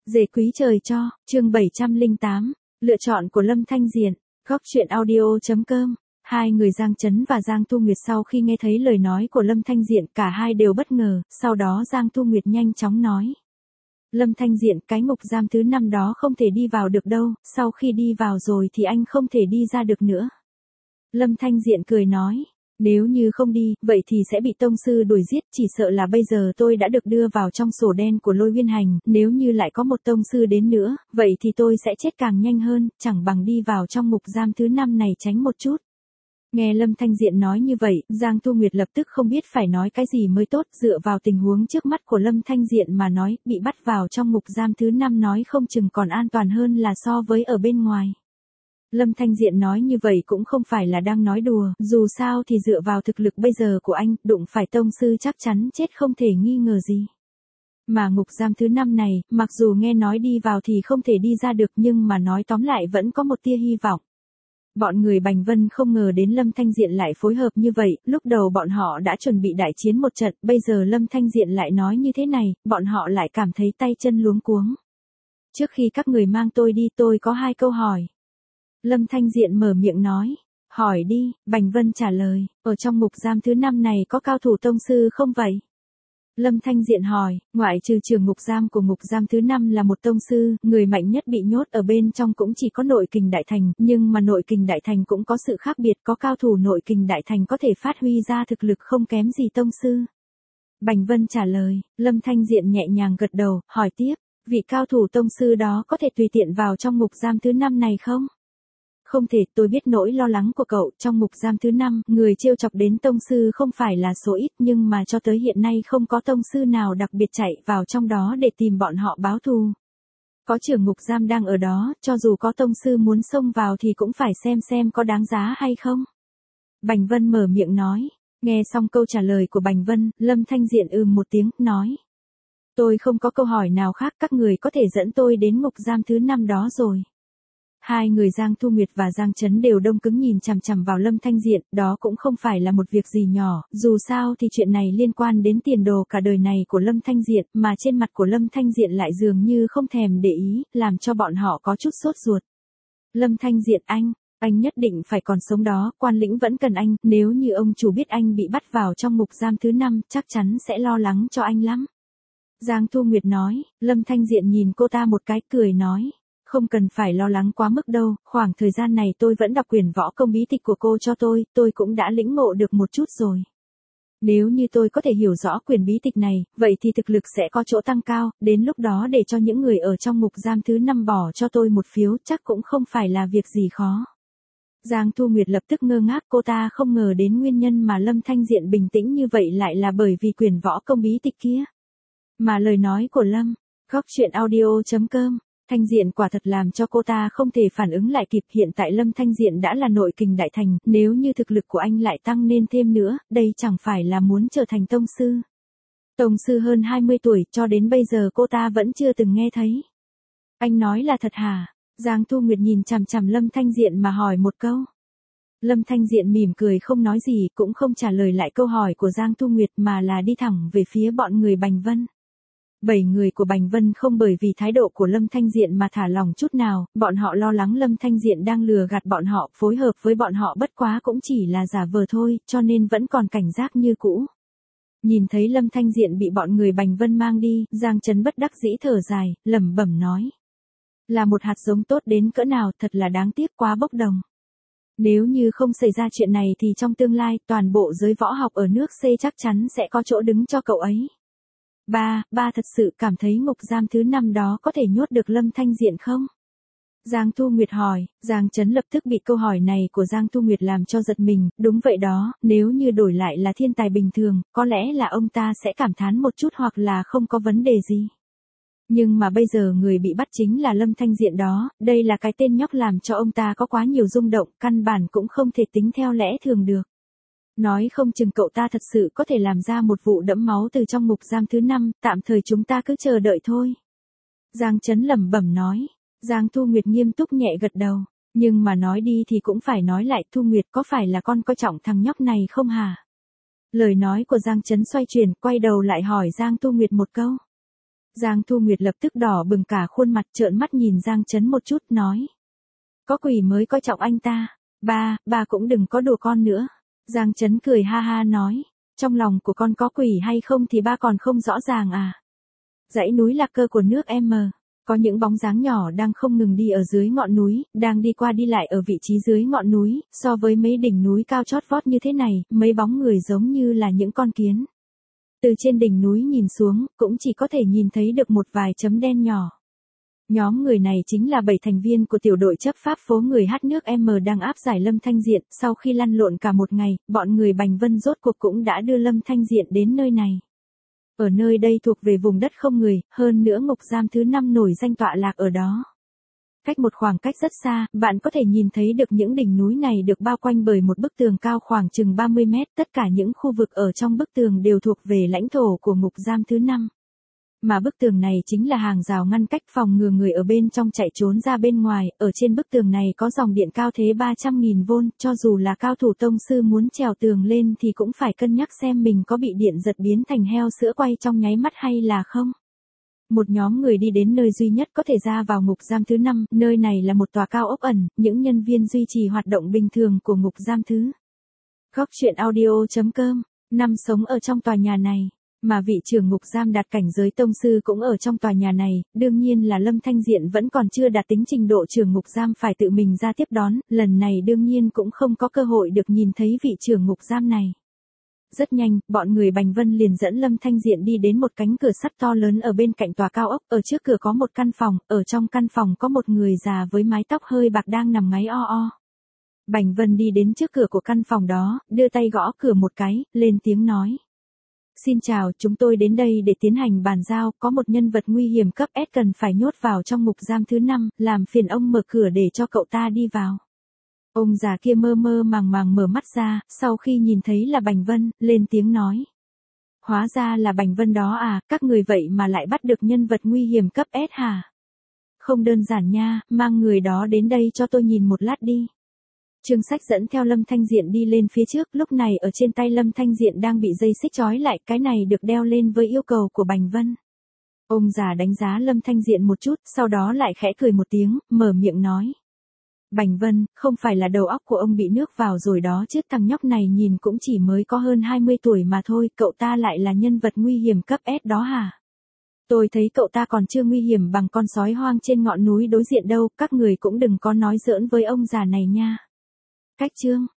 Dề quý trời cho, chương 708, lựa chọn của Lâm Thanh Diện, góc chuyện audio.com. Hai người Giang Chấn và Giang Thu Nguyệt sau khi nghe thấy lời nói của Lâm Thanh Diện cả hai đều bất ngờ, sau đó Giang Thu Nguyệt nhanh chóng nói. Lâm Thanh Diện, cái ngục giam thứ 5 đó không thể đi vào được đâu, sau khi đi vào rồi thì anh không thể đi ra được nữa. Lâm Thanh Diện cười nói. Nếu như không đi, vậy thì sẽ bị tông sư đuổi giết, chỉ sợ là bây giờ tôi đã được đưa vào trong sổ đen của Lôi Uyên Hành, nếu như lại có một tông sư đến nữa, vậy thì tôi sẽ chết càng nhanh hơn, chẳng bằng đi vào trong ngục giam thứ 5 này tránh một chút. Nghe Lâm Thanh Diện nói như vậy, Giang Thu Nguyệt lập tức không biết phải nói cái gì mới tốt, dựa vào tình huống trước mắt của Lâm Thanh Diện mà nói, bị bắt vào trong ngục giam thứ 5 nói không chừng còn an toàn hơn là so với ở bên ngoài. Lâm Thanh Diện nói như vậy cũng không phải là đang nói đùa, dù sao thì dựa vào thực lực bây giờ của anh, đụng phải tông sư chắc chắn chết không thể nghi ngờ gì. Mà ngục giam thứ 5 này, mặc dù nghe nói đi vào thì không thể đi ra được nhưng mà nói tóm lại vẫn có một tia hy vọng. Bọn người Bành Vân không ngờ đến Lâm Thanh Diện lại phối hợp như vậy, lúc đầu bọn họ đã chuẩn bị đại chiến một trận, bây giờ Lâm Thanh Diện lại nói như thế này, bọn họ lại cảm thấy tay chân luống cuống. Trước khi các người mang tôi đi tôi có 2 câu hỏi. Lâm Thanh Diện mở miệng nói, hỏi đi, Bành Vân trả lời, ở trong ngục giam thứ 5 này có cao thủ tông sư không vậy? Lâm Thanh Diện hỏi, ngoại trừ trưởng ngục giam của ngục giam thứ 5 là một tông sư, người mạnh nhất bị nhốt ở bên trong cũng chỉ có nội kình đại thành, nhưng mà nội kình đại thành cũng có sự khác biệt, có cao thủ nội kình đại thành có thể phát huy ra thực lực không kém gì tông sư. Bành Vân trả lời, Lâm Thanh Diện nhẹ nhàng gật đầu, hỏi tiếp, vị cao thủ tông sư đó có thể tùy tiện vào trong ngục giam thứ 5 này không? Không thể, tôi biết nỗi lo lắng của cậu, trong ngục giam thứ 5, người trêu chọc đến tông sư không phải là số ít nhưng mà cho tới hiện nay không có tông sư nào đặc biệt chạy vào trong đó để tìm bọn họ báo thù. Có trưởng ngục giam đang ở đó, cho dù có tông sư muốn xông vào thì cũng phải xem có đáng giá hay không. Bành Vân mở miệng nói, nghe xong câu trả lời của Bành Vân, Lâm Thanh Diện một tiếng, nói. Tôi không có câu hỏi nào khác, các người có thể dẫn tôi đến ngục giam thứ 5 đó rồi. Hai người Giang Thu Nguyệt và Giang Chấn đều đông cứng nhìn chằm chằm vào Lâm Thanh Diện, đó cũng không phải là một việc gì nhỏ, dù sao thì chuyện này liên quan đến tiền đồ cả đời này của Lâm Thanh Diện, mà trên mặt của Lâm Thanh Diện lại dường như không thèm để ý, làm cho bọn họ có chút sốt ruột. Lâm Thanh Diện, anh nhất định phải còn sống đó, quan lĩnh vẫn cần anh, nếu như ông chủ biết anh bị bắt vào trong ngục giam thứ 5, chắc chắn sẽ lo lắng cho anh lắm. Giang Thu Nguyệt nói, Lâm Thanh Diện nhìn cô ta một cái, cười nói. Không cần phải lo lắng quá mức đâu, khoảng thời gian này tôi vẫn đọc quyển võ công bí tịch của cô cho tôi cũng đã lĩnh ngộ được một chút rồi. Nếu như tôi có thể hiểu rõ quyển bí tịch này, vậy thì thực lực sẽ có chỗ tăng cao, đến lúc đó để cho những người ở trong ngục giam thứ 5 bỏ cho tôi một phiếu chắc cũng không phải là việc gì khó. Giang Thu Nguyệt lập tức ngơ ngác, cô ta không ngờ đến nguyên nhân mà Lâm Thanh Diện bình tĩnh như vậy lại là bởi vì quyển võ công bí tịch kia. Mà lời nói của Lâm, góc chuyện audio.com. Thanh Diện quả thật làm cho cô ta không thể phản ứng lại kịp, hiện tại Lâm Thanh Diện đã là nội kình đại thành, nếu như thực lực của anh lại tăng lên thêm nữa, đây chẳng phải là muốn trở thành tông sư. Tông sư hơn 20 tuổi, cho đến bây giờ cô ta vẫn chưa từng nghe thấy. Anh nói là thật hả? Giang Thu Nguyệt nhìn chằm chằm Lâm Thanh Diện mà hỏi một câu. Lâm Thanh Diện mỉm cười không nói gì, cũng không trả lời lại câu hỏi của Giang Thu Nguyệt mà là đi thẳng về phía bọn người Bành Vân. 7 người của Bành Vân không bởi vì thái độ của Lâm Thanh Diện mà thả lỏng chút nào, bọn họ lo lắng Lâm Thanh Diện đang lừa gạt bọn họ, phối hợp với bọn họ bất quá cũng chỉ là giả vờ thôi, cho nên vẫn còn cảnh giác như cũ. Nhìn thấy Lâm Thanh Diện bị bọn người Bành Vân mang đi, Giang Chấn bất đắc dĩ thở dài, lẩm bẩm nói. Là một hạt giống tốt đến cỡ nào, thật là đáng tiếc quá bốc đồng. Nếu như không xảy ra chuyện này thì trong tương lai, toàn bộ giới võ học ở nước C chắc chắn sẽ có chỗ đứng cho cậu ấy. Ba thật sự cảm thấy ngục giam thứ 5 đó có thể nhốt được Lâm Thanh Diện không? Giang Thu Nguyệt hỏi, Giang Chấn lập tức bị câu hỏi này của Giang Thu Nguyệt làm cho giật mình, đúng vậy đó, nếu như đổi lại là thiên tài bình thường, có lẽ là ông ta sẽ cảm thán một chút hoặc là không có vấn đề gì. Nhưng mà bây giờ người bị bắt chính là Lâm Thanh Diện đó, đây là cái tên nhóc làm cho ông ta có quá nhiều rung động, căn bản cũng không thể tính theo lẽ thường được. Nói không chừng cậu ta thật sự có thể làm ra một vụ đẫm máu từ trong ngục giam thứ 5, tạm thời chúng ta cứ chờ đợi thôi. Giang Chấn lẩm bẩm nói. Giang Thu Nguyệt nghiêm túc nhẹ gật đầu. Nhưng mà nói đi thì cũng phải nói lại, Thu Nguyệt có phải là con coi trọng thằng nhóc này không hả? Lời nói của Giang Chấn xoay chuyển, quay đầu lại hỏi Giang Thu Nguyệt một câu. Giang Thu Nguyệt lập tức đỏ bừng cả khuôn mặt, trợn mắt nhìn Giang Chấn một chút, nói. Có quỷ mới coi trọng anh ta. Ba cũng đừng có đùa con nữa. Giang Chấn cười ha ha nói. Trong lòng của con có quỷ hay không thì ba còn không rõ ràng à. Dãy núi Lạc Cơ của nước M. Có những bóng dáng nhỏ đang không ngừng đi ở dưới ngọn núi, đang đi qua đi lại ở vị trí dưới ngọn núi, so với mấy đỉnh núi cao chót vót như thế này, mấy bóng người giống như là những con kiến. Từ trên đỉnh núi nhìn xuống, cũng chỉ có thể nhìn thấy được một vài chấm đen nhỏ. Nhóm người này chính là 7 thành viên của tiểu đội chấp pháp phố người hát nước M đang áp giải Lâm Thanh Diện, sau khi lăn lộn cả một ngày, bọn người Bành Vân rốt cuộc cũng đã đưa Lâm Thanh Diện đến nơi này. Ở nơi đây thuộc về vùng đất không người, hơn nữa ngục giam thứ 5 nổi danh tọa lạc ở đó. Cách một khoảng cách rất xa, bạn có thể nhìn thấy được những đỉnh núi này được bao quanh bởi một bức tường cao khoảng chừng 30 mét, tất cả những khu vực ở trong bức tường đều thuộc về lãnh thổ của ngục giam thứ 5. Mà bức tường này chính là hàng rào ngăn cách phòng ngừa người ở bên trong chạy trốn ra bên ngoài, ở trên bức tường này có dòng điện cao thế 300.000V, cho dù là cao thủ tông sư muốn trèo tường lên thì cũng phải cân nhắc xem mình có bị điện giật biến thành heo sữa quay trong nháy mắt hay là không. Một nhóm người đi đến nơi duy nhất có thể ra vào ngục giam thứ 5, nơi này là một tòa cao ốc ẩn, những nhân viên duy trì hoạt động bình thường của ngục giam thứ. Góc truyện audio.com, năm sống ở trong tòa nhà này. Mà vị trưởng ngục giam đạt cảnh giới tông sư cũng ở trong tòa nhà này, đương nhiên là Lâm Thanh Diện vẫn còn chưa đạt tính trình độ trưởng ngục giam phải tự mình ra tiếp đón, lần này đương nhiên cũng không có cơ hội được nhìn thấy vị trưởng ngục giam này. Rất nhanh, bọn người Bành Vân liền dẫn Lâm Thanh Diện đi đến một cánh cửa sắt to lớn ở bên cạnh tòa cao ốc, ở trước cửa có một căn phòng, ở trong căn phòng có một người già với mái tóc hơi bạc đang nằm ngáy o o. Bành Vân đi đến trước cửa của căn phòng đó, đưa tay gõ cửa một cái, lên tiếng nói. Xin chào, chúng tôi đến đây để tiến hành bàn giao, có một nhân vật nguy hiểm cấp S cần phải nhốt vào trong ngục giam thứ 5, làm phiền ông mở cửa để cho cậu ta đi vào. Ông già kia mơ mơ màng màng mở mắt ra, sau khi nhìn thấy là Bành Vân, lên tiếng nói. Hóa ra là Bành Vân đó à, các người vậy mà lại bắt được nhân vật nguy hiểm cấp S hả? Không đơn giản nha, mang người đó đến đây cho tôi nhìn một lát đi. Trương Sách dẫn theo Lâm Thanh Diện đi lên phía trước, lúc này ở trên tay Lâm Thanh Diện đang bị dây xích trói lại, cái này được đeo lên với yêu cầu của Bành Vân. Ông già đánh giá Lâm Thanh Diện một chút, sau đó lại khẽ cười một tiếng, mở miệng nói. Bành Vân, không phải là đầu óc của ông bị nước vào rồi đó chứ, thằng nhóc này nhìn cũng chỉ mới có hơn 20 tuổi mà thôi, cậu ta lại là nhân vật nguy hiểm cấp S đó hả? Tôi thấy cậu ta còn chưa nguy hiểm bằng con sói hoang trên ngọn núi đối diện đâu, các người cũng đừng có nói giỡn với ông già này nha. Cách chương